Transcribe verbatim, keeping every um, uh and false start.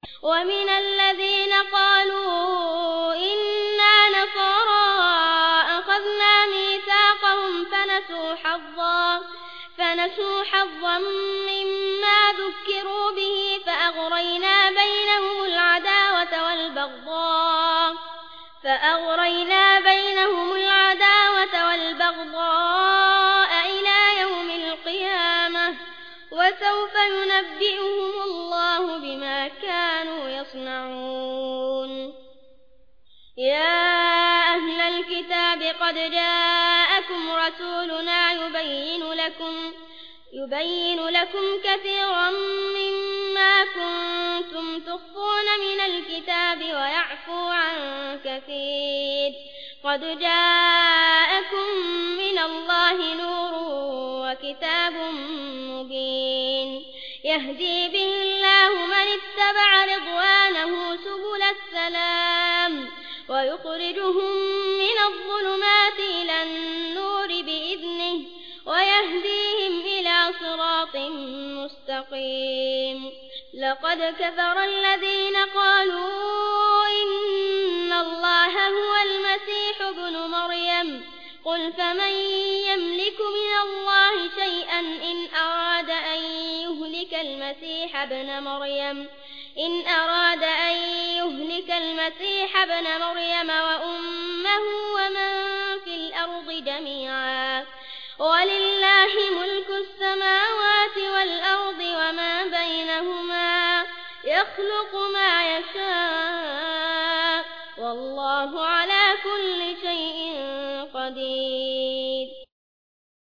ومن الذين قالوا إنا نصارى أخذنا ميثاقهم فنسوا حظا فنسوا حظا مما ذكروا به فأغرينا بينهم العداوة والبغضاء فأغرينا بينهم العداوة والبغضاء إلى يوم القيامة وسوف ينبئهم الله بما كانوا يصنعون. يا أهل الكتاب قد جاءكم رسولنا يبين لكم يبين لكم كثيرا مما كنتم تخفون من الكتاب ويعفو عن كثير. قد جاءكم من الله نور وكتاب مبين يهدي به الله من اتبع رضوانه سبل السلام ويخرجهم من الظلمات إلى النور بإذنه ويهديهم إلى صراط مستقيم. لقد كفر الذين قالوا إن الله هو المسيح ابن مريم قل فمن يملك من الله شيئا إن أراد أن يهلك المسيح ابن مريم إن أراد أن يهلك المسيح ابن مريم وأمه ومن في الأرض جميعا ولله ملك السماوات والأرض وما بينهما يخلق ما يشاء والله